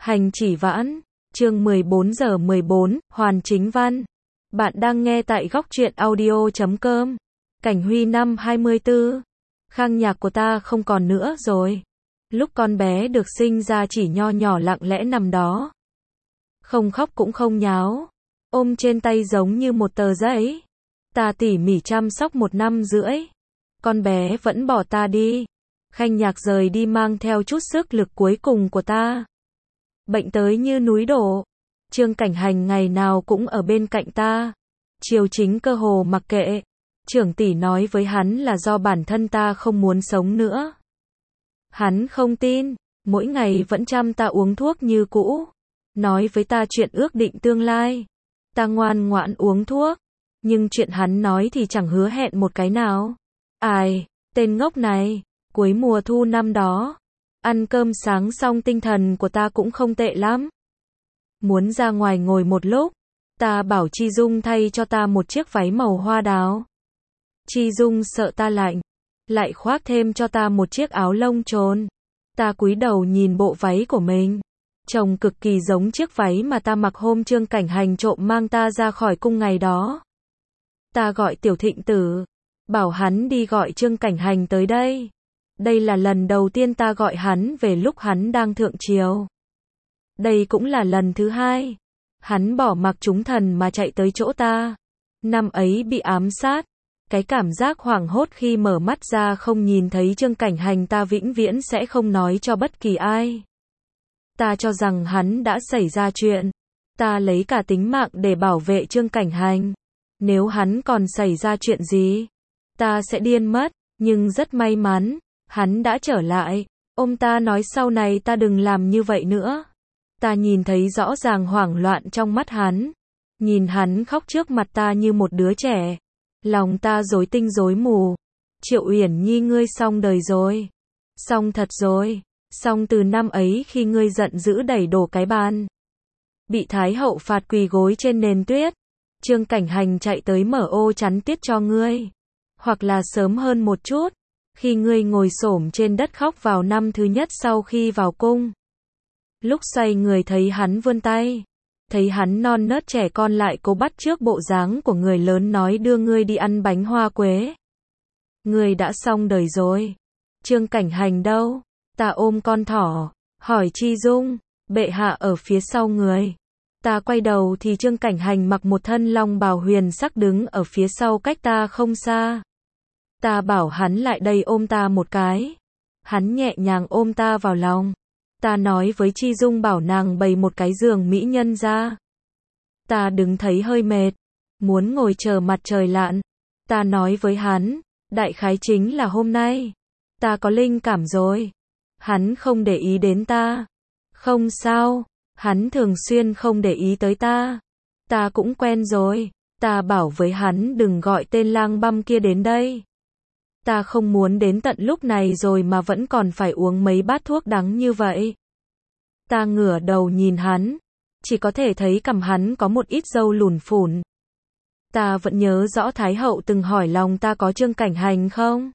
Hành chỉ vãn, chương 14 giờ 14, Hoàn Chính Văn. Bạn đang nghe tại góc truyện audio.com. Cảnh Huy năm 24. Khang nhạc của ta không còn nữa rồi. Lúc con bé được sinh ra chỉ nho nhỏ lặng lẽ nằm đó. Không khóc cũng không nháo. Ôm trên tay giống như một tờ giấy. Ta tỉ mỉ chăm sóc 1 năm rưỡi. Con bé vẫn bỏ ta đi. Khanh nhạc rời đi mang theo chút sức lực cuối cùng của ta. Bệnh tới như núi đổ. Trương Cảnh Hành ngày nào cũng ở bên cạnh ta. Triều Chính cơ hồ mặc kệ. Trưởng tỷ nói với hắn là do bản thân ta không muốn sống nữa. Hắn không tin, mỗi ngày vẫn chăm ta uống thuốc như cũ. Nói với ta chuyện ước định tương lai. Ta ngoan ngoãn uống thuốc. Nhưng chuyện hắn nói thì chẳng hứa hẹn một cái nào. Ai, tên ngốc này, cuối mùa thu năm đó. Ăn cơm sáng xong tinh thần của ta cũng không tệ lắm. Muốn ra ngoài ngồi một lúc. Ta bảo Chi Dung thay cho ta một chiếc váy màu hoa đào. Chi Dung sợ ta lạnh. Lại khoác thêm cho ta một chiếc áo lông trồn. Ta cúi đầu nhìn bộ váy của mình. Trông cực kỳ giống chiếc váy mà ta mặc hôm Trương Cảnh Hành trộm mang ta ra khỏi cung ngày đó. Ta gọi Tiểu Thịnh Tử. Bảo hắn đi gọi Trương Cảnh Hành tới đây. Đây là lần đầu tiên ta gọi hắn về lúc hắn đang thượng triều. Đây cũng là lần thứ hai. Hắn bỏ mặc chúng thần mà chạy tới chỗ ta. Năm ấy bị ám sát. Cái cảm giác hoảng hốt khi mở mắt ra không nhìn thấy Trương Cảnh Hành ta vĩnh viễn sẽ không nói cho bất kỳ ai. Ta cho rằng hắn đã xảy ra chuyện. Ta lấy cả tính mạng để bảo vệ Trương Cảnh Hành. Nếu hắn còn xảy ra chuyện gì, ta sẽ điên mất. Nhưng rất may mắn, hắn đã trở lại. Ông ta nói sau này ta đừng làm như vậy nữa. Ta nhìn thấy rõ ràng hoảng loạn trong mắt hắn. Nhìn hắn khóc trước mặt ta như một đứa trẻ. Lòng ta rối tinh rối mù. Triệu Uyển Nhi ngươi xong đời rồi. Xong thật rồi. Xong từ năm ấy khi ngươi giận dữ đẩy đổ cái bàn. Bị Thái hậu phạt quỳ gối trên nền tuyết. Trương Cảnh Hành chạy tới mở ô chắn tiết cho ngươi. Hoặc là sớm hơn một chút. Khi ngươi ngồi xổm trên đất khóc vào năm thứ nhất sau khi vào cung. Lúc xoay người thấy hắn vươn tay. Thấy hắn non nớt trẻ con lại cố bắt chước bộ dáng của người lớn nói đưa ngươi đi ăn bánh hoa quế. Ngươi đã xong đời rồi. Trương Cảnh Hành đâu? Ta ôm con thỏ. Hỏi Chi Dung. Bệ hạ ở phía sau người. Ta quay đầu thì Trương Cảnh Hành mặc một thân long bào huyền sắc đứng ở phía sau cách ta không xa. Ta bảo hắn lại đây ôm ta một cái. Hắn nhẹ nhàng ôm ta vào lòng. Ta nói với Chi Dung bảo nàng bày một cái giường mỹ nhân ra. Ta đứng thấy hơi mệt. Muốn ngồi chờ mặt trời lặn. Ta nói với hắn. Đại khái chính là hôm nay. Ta có linh cảm rồi. Hắn không để ý đến ta. Không sao. Hắn thường xuyên không để ý tới ta. Ta cũng quen rồi. Ta bảo với hắn đừng gọi tên lang băm kia đến đây. Ta không muốn đến tận lúc này rồi mà vẫn còn phải uống mấy bát thuốc đắng như vậy. Ta ngửa đầu nhìn hắn. Chỉ có thể thấy cằm hắn có một ít râu lùn phủn. Ta vẫn nhớ rõ Thái hậu từng hỏi lòng ta có Trương Cảnh Hành không?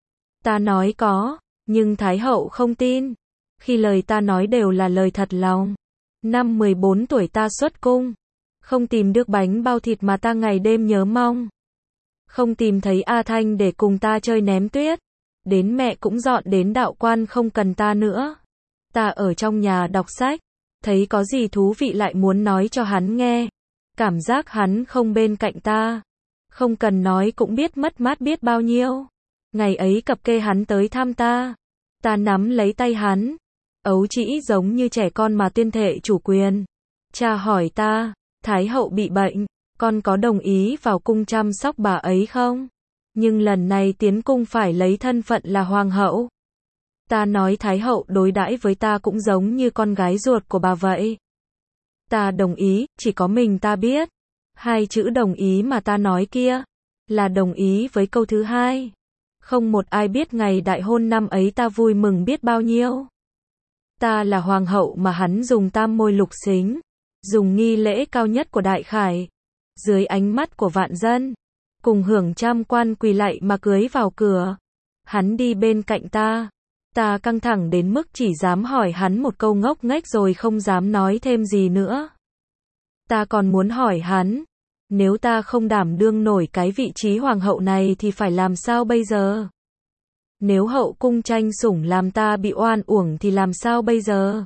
Ta nói có, nhưng Thái hậu không tin. Khi lời ta nói đều là lời thật lòng. Năm 14 tuổi ta xuất cung. Không tìm được bánh bao thịt mà ta ngày đêm nhớ mong. Không tìm thấy A Thanh để cùng ta chơi ném tuyết. Đến mẹ cũng dọn đến đạo quan không cần ta nữa. Ta ở trong nhà đọc sách. Thấy có gì thú vị lại muốn nói cho hắn nghe. Cảm giác hắn không bên cạnh ta. Không cần nói cũng biết mất mát biết bao nhiêu. Ngày ấy cập kê hắn tới thăm ta. Ta nắm lấy tay hắn. Ấu trĩ giống như trẻ con mà tuyên thệ chủ quyền. Cha hỏi ta, Thái hậu bị bệnh. Con có đồng ý vào cung chăm sóc bà ấy không? Nhưng lần này tiến cung phải lấy thân phận là hoàng hậu. Ta nói Thái hậu đối đãi với ta cũng giống như con gái ruột của bà vậy. Ta đồng ý, chỉ có mình ta biết. 2 chữ đồng ý mà ta nói kia, là đồng ý với câu thứ hai. Không một ai biết ngày đại hôn năm ấy ta vui mừng biết bao nhiêu. Ta là hoàng hậu mà hắn dùng tam môi lục xính. Dùng nghi lễ cao nhất của đại khải. Dưới ánh mắt của vạn dân. Cùng hưởng trăm quan quỳ lạy mà cưới vào cửa. Hắn đi bên cạnh ta. Ta căng thẳng đến mức chỉ dám hỏi hắn một câu ngốc nghếch rồi không dám nói thêm gì nữa. Ta còn muốn hỏi hắn, nếu ta không đảm đương nổi cái vị trí hoàng hậu này thì phải làm sao bây giờ? Nếu hậu cung tranh sủng làm ta bị oan uổng thì làm sao bây giờ?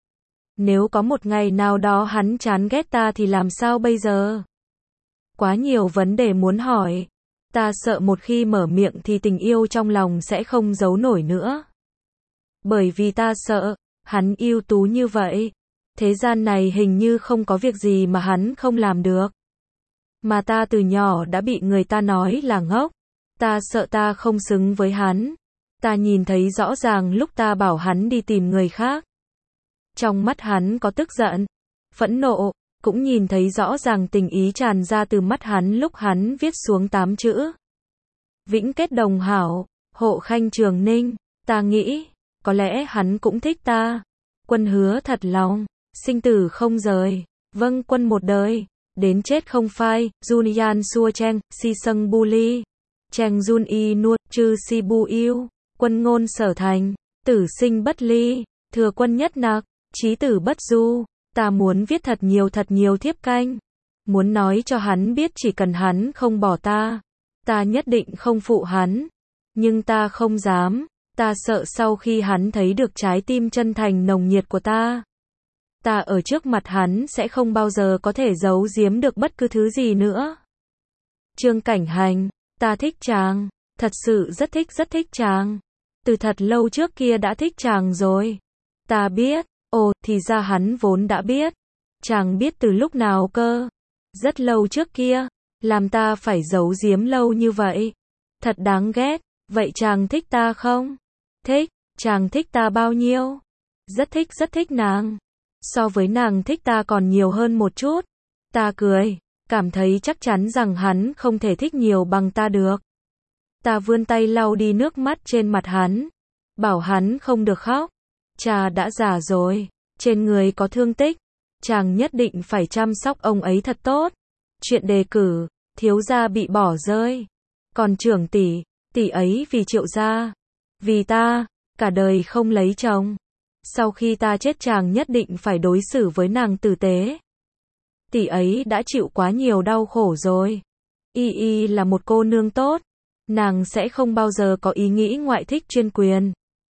Nếu có một ngày nào đó hắn chán ghét ta thì làm sao bây giờ? Quá nhiều vấn đề muốn hỏi. Ta sợ một khi mở miệng thì tình yêu trong lòng sẽ không giấu nổi nữa. Bởi vì ta sợ, hắn ưu tú như vậy. Thế gian này hình như không có việc gì mà hắn không làm được. Mà ta từ nhỏ đã bị người ta nói là ngốc. Ta sợ ta không xứng với hắn. Ta nhìn thấy rõ ràng lúc ta bảo hắn đi tìm người khác. Trong mắt hắn có tức giận, phẫn nộ, cũng nhìn thấy rõ ràng tình ý tràn ra từ mắt hắn lúc hắn viết xuống 8 chữ. Vĩnh kết đồng hảo, hộ khanh trường ninh. Ta nghĩ, có lẽ hắn cũng thích ta. Quân hứa thật lòng, sinh tử không rời. Vâng quân một đời, đến chết không phai. Junian xua cheng, si sâng bu ly. Cheng jun y nuột, chư si bu yêu. Quân ngôn sở thành, tử sinh bất ly. Thừa quân nhất nặc, chí tử bất du. Ta muốn viết thật nhiều thiếp canh. Muốn nói cho hắn biết chỉ cần hắn không bỏ ta. Ta nhất định không phụ hắn. Nhưng ta không dám. Ta sợ sau khi hắn thấy được trái tim chân thành nồng nhiệt của ta. Ta ở trước mặt hắn sẽ không bao giờ có thể giấu giếm được bất cứ thứ gì nữa. Trương Cảnh Hành, ta thích chàng. Thật sự rất thích chàng. Từ thật lâu trước kia đã thích chàng rồi. Ta biết. Ồ, thì ra hắn vốn đã biết. Chàng biết từ lúc nào cơ? Rất lâu trước kia. Làm ta phải giấu giếm lâu như vậy. Thật đáng ghét. Vậy chàng thích ta không? Thích. Chàng thích ta bao nhiêu? Rất thích nàng. So với nàng thích ta còn nhiều hơn một chút. Ta cười. Cảm thấy chắc chắn rằng hắn không thể thích nhiều bằng ta được. Ta vươn tay lau đi nước mắt trên mặt hắn. Bảo hắn không được khóc. Cha đã già rồi. Trên người có thương tích. Chàng nhất định phải chăm sóc ông ấy thật tốt. Chuyện đề cử, thiếu gia bị bỏ rơi. Còn trưởng tỷ, tỷ ấy vì Triệu gia. Vì ta, cả đời không lấy chồng. Sau khi ta chết chàng nhất định phải đối xử với nàng tử tế. Tỷ ấy đã chịu quá nhiều đau khổ rồi. Y là một cô nương tốt. Nàng sẽ không bao giờ có ý nghĩ ngoại thích chuyên quyền.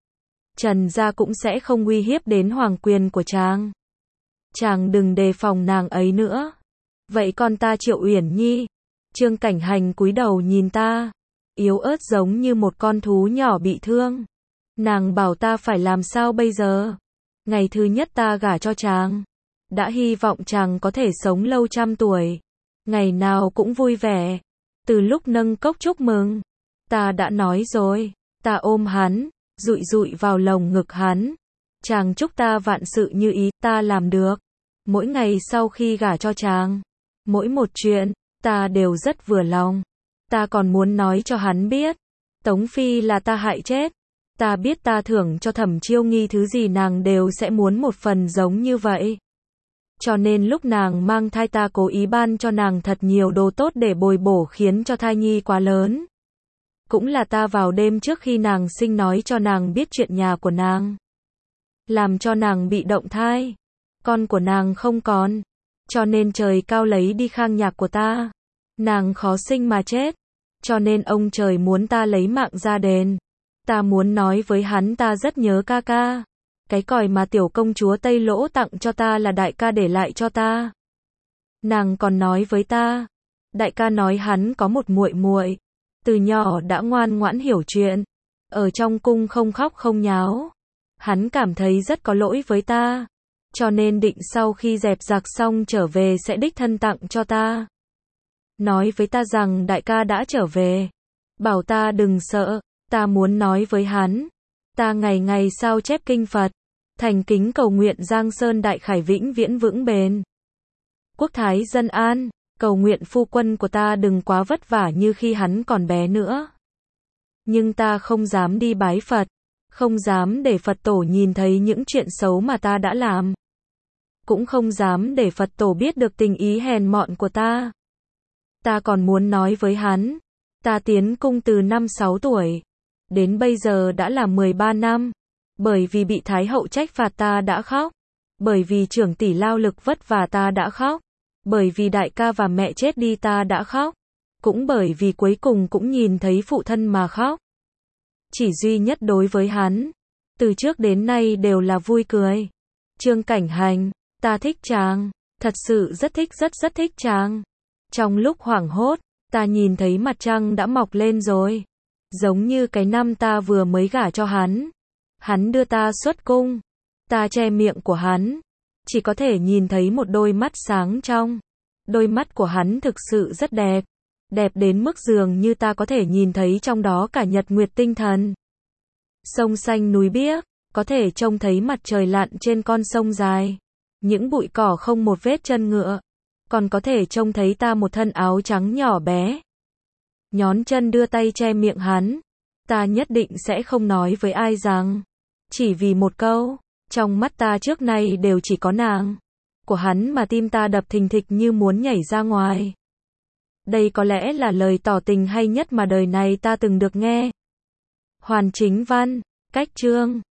Trần gia cũng sẽ không uy hiếp đến hoàng quyền của chàng. Chàng đừng đề phòng nàng ấy nữa. Vậy con ta Triệu Uyển Nhi. Trương Cảnh Hành cúi đầu nhìn ta. Yếu ớt giống như một con thú nhỏ bị thương. Nàng bảo ta phải làm sao bây giờ. Ngày thứ nhất ta gả cho chàng. Đã hy vọng chàng có thể sống lâu trăm tuổi. Ngày nào cũng vui vẻ. Từ lúc nâng cốc chúc mừng. Ta đã nói rồi. Ta ôm hắn. Dụi vào lồng ngực hắn. Chàng chúc ta vạn sự như ý. Ta làm được. Mỗi ngày sau khi gả cho chàng. Mỗi một chuyện. Ta đều rất vừa lòng. Ta còn muốn nói cho hắn biết. Tống Phi là ta hại chết. Ta biết ta thưởng cho Thẩm Chiêu Nghi thứ gì nàng đều sẽ muốn một phần giống như vậy. Cho nên lúc nàng mang thai ta cố ý ban cho nàng thật nhiều đồ tốt để bồi bổ khiến cho thai nhi quá lớn. Cũng là ta vào đêm trước khi nàng sinh nói cho nàng biết chuyện nhà của nàng. Làm cho nàng bị động thai. Con của nàng không còn. Cho nên trời cao lấy đi khang nhạc của ta. Nàng khó sinh mà chết. Cho nên ông trời muốn ta lấy mạng ra đền. Ta muốn nói với hắn ta rất nhớ ca ca. Cái còi mà tiểu công chúa Tây Lỗ tặng cho ta là đại ca để lại cho ta. Nàng còn nói với ta. Đại ca nói hắn có một muội muội. Từ nhỏ đã ngoan ngoãn hiểu chuyện. Ở trong cung không khóc không nháo. Hắn cảm thấy rất có lỗi với ta. Cho nên định sau khi dẹp giặc xong trở về sẽ đích thân tặng cho ta. Nói với ta rằng đại ca đã trở về. Bảo ta đừng sợ. Ta muốn nói với hắn. Ta ngày ngày sao chép kinh Phật. Thành kính cầu nguyện Giang Sơn Đại Khải vĩnh viễn vững bền. Quốc thái dân an. Cầu nguyện phu quân của ta đừng quá vất vả như khi hắn còn bé nữa. Nhưng ta không dám đi bái Phật. Không dám để Phật tổ nhìn thấy những chuyện xấu mà ta đã làm. Cũng không dám để Phật tổ biết được tình ý hèn mọn của ta. Ta còn muốn nói với hắn. Ta tiến cung từ năm 6 tuổi. Đến bây giờ đã là 13 năm. Bởi vì bị Thái hậu trách phạt ta đã khóc. Bởi vì trưởng tỷ lao lực vất vả ta đã khóc. Bởi vì đại ca và mẹ chết đi ta đã khóc. Cũng bởi vì cuối cùng cũng nhìn thấy phụ thân mà khóc. Chỉ duy nhất đối với hắn, từ trước đến nay đều là vui cười. Trương Cảnh Hành, ta thích chàng, thật sự rất thích chàng. Trong lúc hoảng hốt, ta nhìn thấy mặt trăng đã mọc lên rồi. Giống như cái năm ta vừa mới gả cho hắn. Hắn đưa ta xuất cung. Ta che miệng của hắn. Chỉ có thể nhìn thấy một đôi mắt sáng trong. Đôi mắt của hắn thực sự rất đẹp. Đẹp đến mức dường như ta có thể nhìn thấy trong đó cả nhật nguyệt tinh thần. Sông xanh núi biếc, có thể trông thấy mặt trời lặn trên con sông dài. Những bụi cỏ không một vết chân ngựa. Còn có thể trông thấy ta một thân áo trắng nhỏ bé. Nhón chân đưa tay che miệng hắn. Ta nhất định sẽ không nói với ai rằng. Chỉ vì một câu, trong mắt ta trước nay đều chỉ có nàng. Của hắn mà tim ta đập thình thịch như muốn nhảy ra ngoài. Đây có lẽ là lời tỏ tình hay nhất mà đời này ta từng được nghe. Hoàn Chính Văn, cách chương